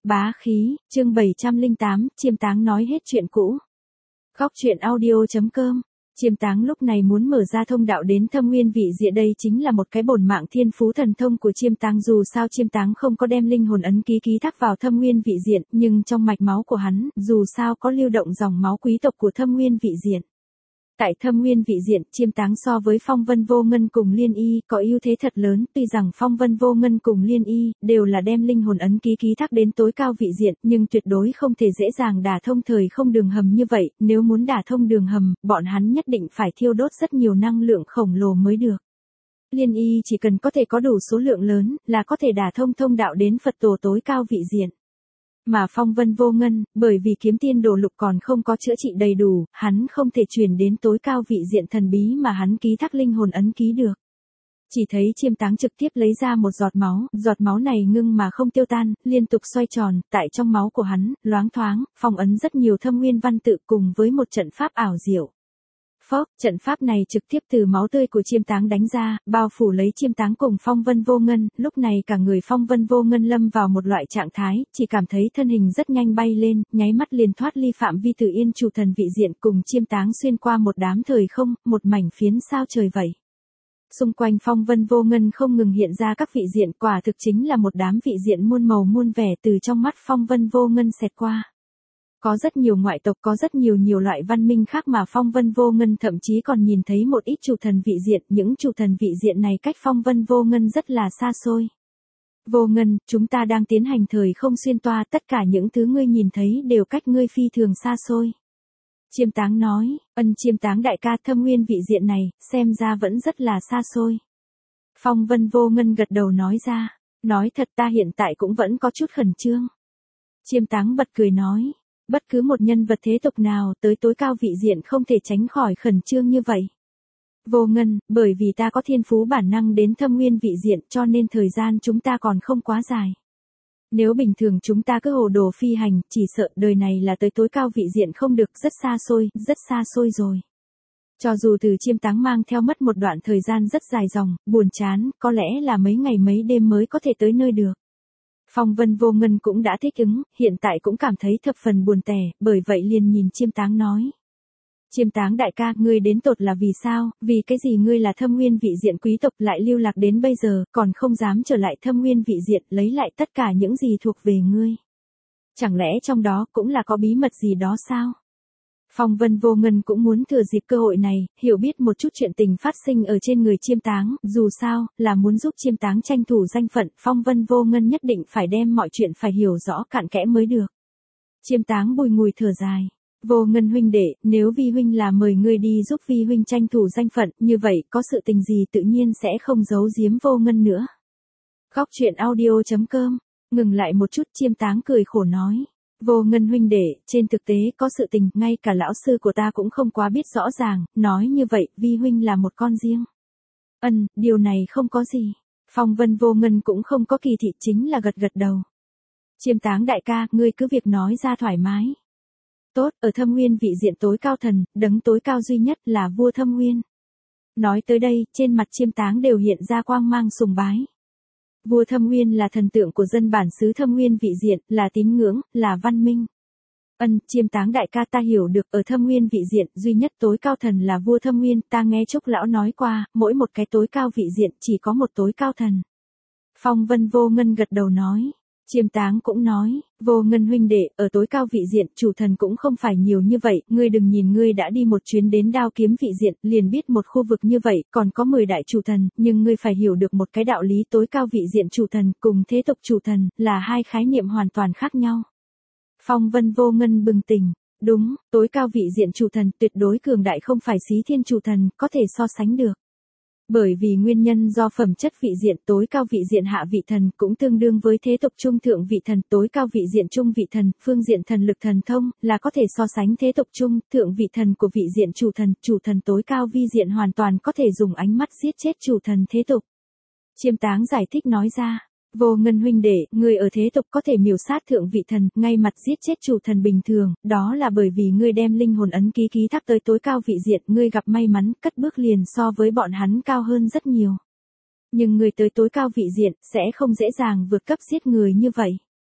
Bá khí, chương 708, Chiêm Táng nói hết chuyện cũ. Góc truyện audio.com. Chiêm Táng lúc này muốn mở ra thông đạo đến Thâm Nguyên vị diện, đây chính là một cái bổn mạng thiên phú thần thông của Chiêm Táng. Dù sao Chiêm Táng không có đem linh hồn ấn ký ký thác vào Thâm Nguyên vị diện, nhưng trong mạch máu của hắn, dù sao có lưu động dòng máu quý tộc của Thâm Nguyên vị diện. Tại Thâm Nguyên vị diện, Chiêm Táng so với Phong Vân Vô Ngân cùng Liên Y có ưu thế thật lớn, tuy rằng Phong Vân Vô Ngân cùng Liên Y đều là đem linh hồn ấn ký ký thác đến tối cao vị diện, nhưng tuyệt đối không thể dễ dàng đả thông thời không đường hầm như vậy, nếu muốn đả thông đường hầm, bọn hắn nhất định phải thiêu đốt rất nhiều năng lượng khổng lồ mới được. Liên Y chỉ cần có thể có đủ số lượng lớn, là có thể đả thông thông đạo đến Phật tổ tối cao vị diện. Mà Phong Vân Vô Ngân, bởi vì kiếm tiên đồ lục còn không có chữa trị đầy đủ, hắn không thể truyền đến tối cao vị diện thần bí mà hắn ký thác linh hồn ấn ký được. Chỉ thấy Chiêm Táng trực tiếp lấy ra một giọt máu này ngưng mà không tiêu tan, liên tục xoay tròn, tại trong máu của hắn, loáng thoáng, phong ấn rất nhiều thâm nguyên văn tự cùng với một trận pháp ảo diệu. Phốc, trận pháp này trực tiếp từ máu tươi của Chiêm Táng đánh ra, bao phủ lấy Chiêm Táng cùng Phong Vân Vô Ngân, lúc này cả người Phong Vân Vô Ngân lâm vào một loại trạng thái, chỉ cảm thấy thân hình rất nhanh bay lên, nháy mắt liền thoát ly phạm vi Tử Yên chủ thần vị diện, cùng Chiêm Táng xuyên qua một đám thời không, một mảnh phiến sao trời vậy. Xung quanh Phong Vân Vô Ngân không ngừng hiện ra các vị diện, quả thực chính là một đám vị diện muôn màu muôn vẻ từ trong mắt Phong Vân Vô Ngân xẹt qua. Có rất nhiều ngoại tộc, có rất nhiều loại văn minh khác mà Phong Vân Vô Ngân thậm chí còn nhìn thấy một ít chủ thần vị diện, những chủ thần vị diện này cách Phong Vân Vô Ngân rất là xa xôi. Vô Ngân, chúng ta đang tiến hành thời không xuyên toa, tất cả những thứ ngươi nhìn thấy đều cách ngươi phi thường xa xôi. Chiêm Táng nói, Chiêm Táng đại ca, Thâm Nguyên vị diện này, xem ra vẫn rất là xa xôi. Phong Vân Vô Ngân gật đầu nói ra, nói thật ta hiện tại cũng vẫn có chút khẩn trương. Chiêm Táng bật cười nói, bất cứ một nhân vật thế tục nào tới tối cao vị diện không thể tránh khỏi khẩn trương như vậy. Vô Ngân, bởi vì ta có thiên phú bản năng đến Thâm Nguyên vị diện cho nên thời gian chúng ta còn không quá dài. Nếu bình thường chúng ta cứ hồ đồ phi hành, chỉ sợ đời này là tới tối cao vị diện không được, rất xa xôi rồi. Cho dù từ Chiêm Táng mang theo mất một đoạn thời gian rất dài dòng, buồn chán, có lẽ là mấy ngày mấy đêm mới có thể tới nơi được. Phong Vân Vô Ngân cũng đã thích ứng, hiện tại cũng cảm thấy thập phần buồn tẻ, bởi vậy liền nhìn Chiêm Táng nói. Chiêm Táng đại ca, ngươi đến tột là vì sao, vì cái gì ngươi là Thâm Nguyên vị diện quý tộc lại lưu lạc đến bây giờ, còn không dám trở lại Thâm Nguyên vị diện lấy lại tất cả những gì thuộc về ngươi. Chẳng lẽ trong đó cũng là có bí mật gì đó sao? Phong Vân Vô Ngân cũng muốn thừa dịp cơ hội này, hiểu biết một chút chuyện tình phát sinh ở trên người Chiêm Táng, dù sao, là muốn giúp Chiêm Táng tranh thủ danh phận, Phong Vân Vô Ngân nhất định phải đem mọi chuyện phải hiểu rõ cặn kẽ mới được. Chiêm Táng bùi ngùi thở dài. Vô Ngân huynh đệ, nếu Vi huynh là mời ngươi đi giúp Vi huynh tranh thủ danh phận, như vậy có sự tình gì tự nhiên sẽ không giấu giếm Vô Ngân nữa. Góc truyện audio.com, ngừng lại một chút, Chiêm Táng cười khổ nói. Vô Ngân huynh đệ, trên thực tế có sự tình, ngay cả lão sư của ta cũng không quá biết rõ ràng, nói như vậy, Vi huynh là một con riêng. Điều này không có gì. Phong Vân Vô Ngân cũng không có kỳ thị, chính là gật đầu. Chiêm Táng đại ca, ngươi cứ việc nói ra thoải mái. Tốt, ở Thâm Nguyên vị diện tối cao thần, đấng tối cao duy nhất là vua Thâm Nguyên. Nói tới đây, trên mặt Chiêm Táng đều hiện ra quang mang sùng bái. Vua Thâm Nguyên là thần tượng của dân bản xứ Thâm Nguyên vị diện, là tín ngưỡng, là văn minh. Chiêm Táng đại ca, ta hiểu được, ở Thâm Nguyên vị diện, duy nhất tối cao thần là vua Thâm Nguyên, ta nghe Trúc lão nói qua, mỗi một cái tối cao vị diện chỉ có một tối cao thần. Phong Vân Vô Ngân gật đầu nói. Chiêm Táng cũng nói, Vô Ngân huynh đệ, ở tối cao vị diện, chủ thần cũng không phải nhiều như vậy, ngươi đừng nhìn ngươi đã đi một chuyến đến Đao Kiếm vị diện, liền biết một khu vực như vậy, còn có 10 đại chủ thần, nhưng ngươi phải hiểu được một cái đạo lý, tối cao vị diện chủ thần, cùng thế tục chủ thần, là hai khái niệm hoàn toàn khác nhau. Phong Vân Vô Ngân bừng tỉnh, đúng, tối cao vị diện chủ thần tuyệt đối cường đại, không phải Xí Thiên chủ thần, có thể so sánh được. Bởi vì nguyên nhân do phẩm chất vị diện, tối cao vị diện hạ vị thần cũng tương đương với thế tục trung thượng vị thần, tối cao vị diện trung vị thần, phương diện thần lực thần thông, là có thể so sánh thế tục trung, thượng vị thần của vị diện chủ thần tối cao vi diện hoàn toàn có thể dùng ánh mắt giết chết chủ thần thế tục. Chiêm Táng giải thích nói ra. Vô Ngân huynh đệ, ngươi ở thế tục có thể miểu sát thượng vị thần, ngay mặt giết chết chủ thần bình thường, đó là bởi vì ngươi đem linh hồn ấn ký ký thác tới tối cao vị diện, ngươi gặp may mắn, cất bước liền so với bọn hắn cao hơn rất nhiều. Nhưng ngươi tới tối cao vị diện, sẽ không dễ dàng vượt cấp giết người như vậy.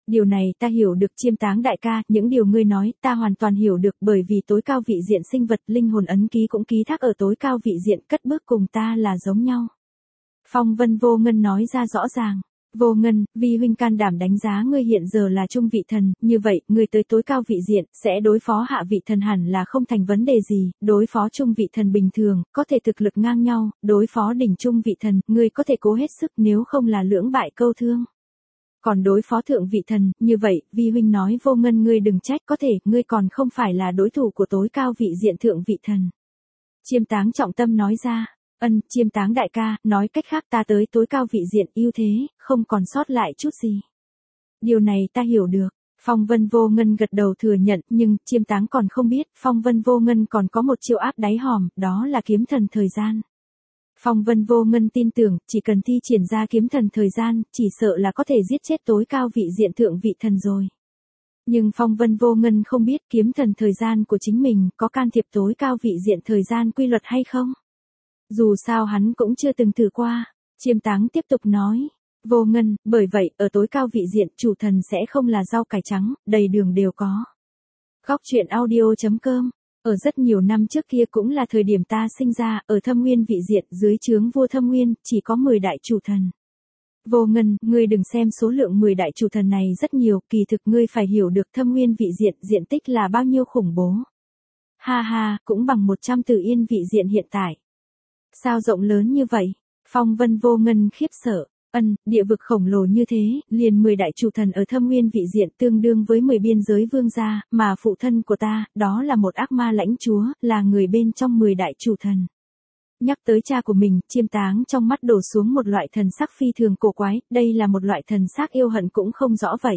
Điều này ta hiểu được Chiêm Táng đại ca, những điều ngươi nói ta hoàn toàn hiểu được, bởi vì tối cao vị diện sinh vật linh hồn ấn ký cũng ký thác ở tối cao vị diện, cất bước cùng ta là giống nhau. Phong Vân Vô Ngân nói ra rõ ràng. Vô Ngân, vi huynh can đảm đánh giá ngươi hiện giờ là trung vị thần, như vậy, ngươi tới tối cao vị diện, sẽ đối phó hạ vị thần hẳn là không thành vấn đề gì, đối phó trung vị thần bình thường, có thể thực lực ngang nhau, đối phó đỉnh trung vị thần, ngươi có thể cố hết sức nếu không là lưỡng bại câu thương. Còn đối phó thượng vị thần, như vậy, vi huynh nói Vô Ngân ngươi đừng trách, có thể, ngươi còn không phải là đối thủ của tối cao vị diện thượng vị thần. Chiêm Táng trọng tâm nói ra. Chiêm Táng đại ca, nói cách khác ta tới tối cao vị diện ưu thế, không còn sót lại chút gì. Điều này ta hiểu được. Phong Vân Vô Ngân gật đầu thừa nhận, nhưng Chiêm Táng còn không biết, Phong Vân Vô Ngân còn có một chiêu áp đáy hòm, đó là kiếm thần thời gian. Phong Vân Vô Ngân tin tưởng, chỉ cần thi triển ra kiếm thần thời gian, chỉ sợ là có thể giết chết tối cao vị diện thượng vị thần rồi. Nhưng Phong Vân Vô Ngân không biết kiếm thần thời gian của chính mình có can thiệp tối cao vị diện thời gian quy luật hay không. Dù sao hắn cũng chưa từng thử qua. Chiêm Táng tiếp tục nói. Vô Ngân, bởi vậy, ở tối cao vị diện, chủ thần sẽ không là rau cải trắng, đầy đường đều có. Góc truyện audio.com. Ở rất nhiều năm trước kia cũng là thời điểm ta sinh ra, ở Thâm Nguyên vị diện, dưới trướng vua Thâm Nguyên, chỉ có 10 đại chủ thần. Vô Ngân, ngươi đừng xem số lượng 10 đại chủ thần này rất nhiều, kỳ thực ngươi phải hiểu được Thâm Nguyên vị diện, diện tích là bao nhiêu khủng bố. Ha ha, cũng bằng 100 Tử Yên vị diện hiện tại. Sao rộng lớn như vậy? Phong Vân Vô Ngân khiếp sợ. Địa vực khổng lồ như thế, liền 10 đại chủ thần ở Thâm Nguyên vị diện tương đương với 10 biên giới vương gia, mà phụ thân của ta, đó là một ác ma lãnh chúa, là người bên trong 10 đại chủ thần. Nhắc tới cha của mình, Chiêm Táng trong mắt đổ xuống một loại thần sắc phi thường cổ quái, đây là một loại thần sắc yêu hận cũng không rõ vậy.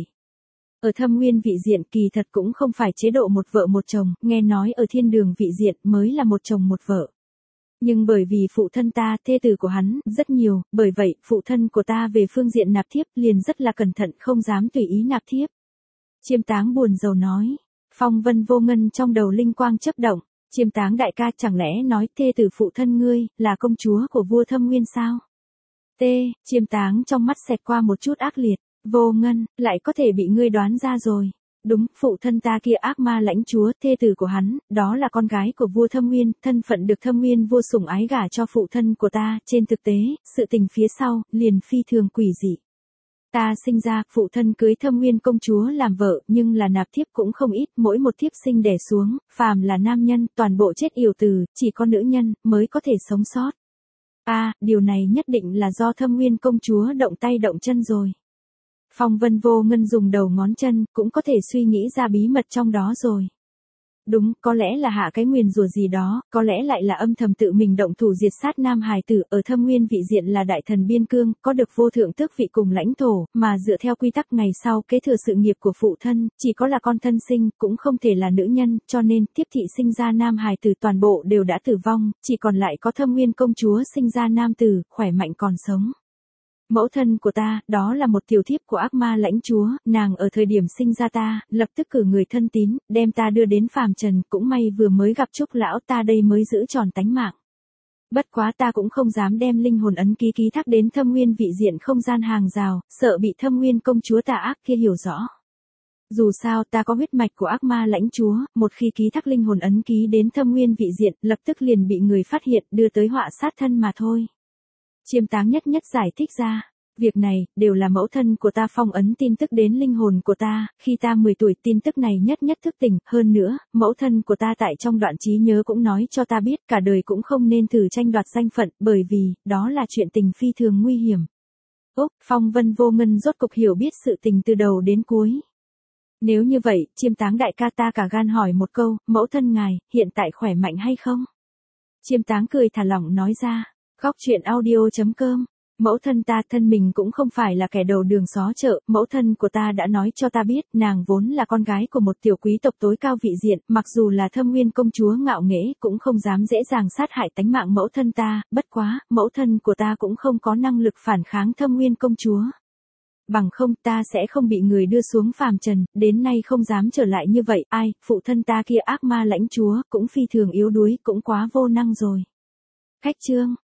Ở Thâm Nguyên vị diện kỳ thật cũng không phải chế độ một vợ một chồng, nghe nói ở Thiên Đường vị diện mới là một chồng một vợ. Nhưng bởi vì phụ thân ta, thê tử của hắn, rất nhiều, bởi vậy, phụ thân của ta về phương diện nạp thiếp liền rất là cẩn thận, không dám tùy ý nạp thiếp. Chiêm Táng buồn rầu nói. Phong Vân Vô Ngân trong đầu linh quang chớp động. Chiêm Táng đại ca chẳng lẽ nói thê tử phụ thân ngươi, là công chúa của vua Thâm Nguyên sao? Chiêm Táng trong mắt xẹt qua một chút ác liệt. Vô Ngân, lại có thể bị ngươi đoán ra rồi. Đúng, phụ thân ta kia ác ma lãnh chúa, thê tử của hắn, đó là con gái của vua Thâm Nguyên, thân phận được Thâm Nguyên vua sủng ái gả cho phụ thân của ta, trên thực tế, sự tình phía sau, liền phi thường quỷ dị. Ta sinh ra, phụ thân cưới Thâm Nguyên công chúa làm vợ, nhưng là nạp thiếp cũng không ít, mỗi một thiếp sinh đẻ xuống, phàm là nam nhân, toàn bộ chết yểu tử, chỉ có nữ nhân, mới có thể sống sót. Điều này nhất định là do Thâm Nguyên công chúa động tay động chân rồi. Phong Vân Vô Ngân dùng đầu ngón chân, cũng có thể suy nghĩ ra bí mật trong đó rồi. Đúng, có lẽ là hạ cái nguyền rủa gì đó, có lẽ lại là âm thầm tự mình động thủ diệt sát nam hài tử, ở Thâm Nguyên vị diện là đại thần biên cương, có được vô thượng tước vị cùng lãnh thổ, mà dựa theo quy tắc ngày sau kế thừa sự nghiệp của phụ thân, chỉ có là con thân sinh, cũng không thể là nữ nhân, cho nên, tiếp thị sinh ra nam hài tử toàn bộ đều đã tử vong, chỉ còn lại có Thâm Nguyên công chúa sinh ra nam tử, khỏe mạnh còn sống. Mẫu thân của ta, đó là một tiểu thiếp của ác ma lãnh chúa, nàng ở thời điểm sinh ra ta, lập tức cử người thân tín, đem ta đưa đến phàm trần, cũng may vừa mới gặp Trúc lão ta đây mới giữ tròn tánh mạng. Bất quá ta cũng không dám đem linh hồn ấn ký ký thác đến Thâm Nguyên vị diện không gian hàng rào, sợ bị Thâm Nguyên công chúa tà ác kia hiểu rõ. Dù sao ta có huyết mạch của ác ma lãnh chúa, một khi ký thác linh hồn ấn ký đến Thâm Nguyên vị diện, lập tức liền bị người phát hiện, đưa tới họa sát thân mà thôi. Chiêm Táng nhất giải thích ra, việc này, đều là mẫu thân của ta phong ấn tin tức đến linh hồn của ta, khi ta 10 tuổi tin tức này nhất thức tỉnh, hơn nữa, mẫu thân của ta tại trong đoạn trí nhớ cũng nói cho ta biết cả đời cũng không nên thử tranh đoạt danh phận, bởi vì, đó là chuyện tình phi thường nguy hiểm. Phong Vân Vô Ngân rốt cục hiểu biết sự tình từ đầu đến cuối. Nếu như vậy, Chiêm Táng đại ca ta cả gan hỏi một câu, mẫu thân ngài, hiện tại khỏe mạnh hay không? Chiêm Táng cười thả lỏng nói ra. Góc truyện audio.com. Mẫu thân ta thân mình cũng không phải là kẻ đầu đường xó chợ, mẫu thân của ta đã nói cho ta biết, nàng vốn là con gái của một tiểu quý tộc tối cao vị diện, mặc dù là Thâm Nguyên công chúa ngạo nghễ, cũng không dám dễ dàng sát hại tánh mạng mẫu thân ta, bất quá, mẫu thân của ta cũng không có năng lực phản kháng Thâm Nguyên công chúa. Bằng không ta sẽ không bị người đưa xuống phàm trần, đến nay không dám trở lại như vậy, phụ thân ta kia ác ma lãnh chúa, cũng phi thường yếu đuối, cũng quá vô năng rồi. Khách chương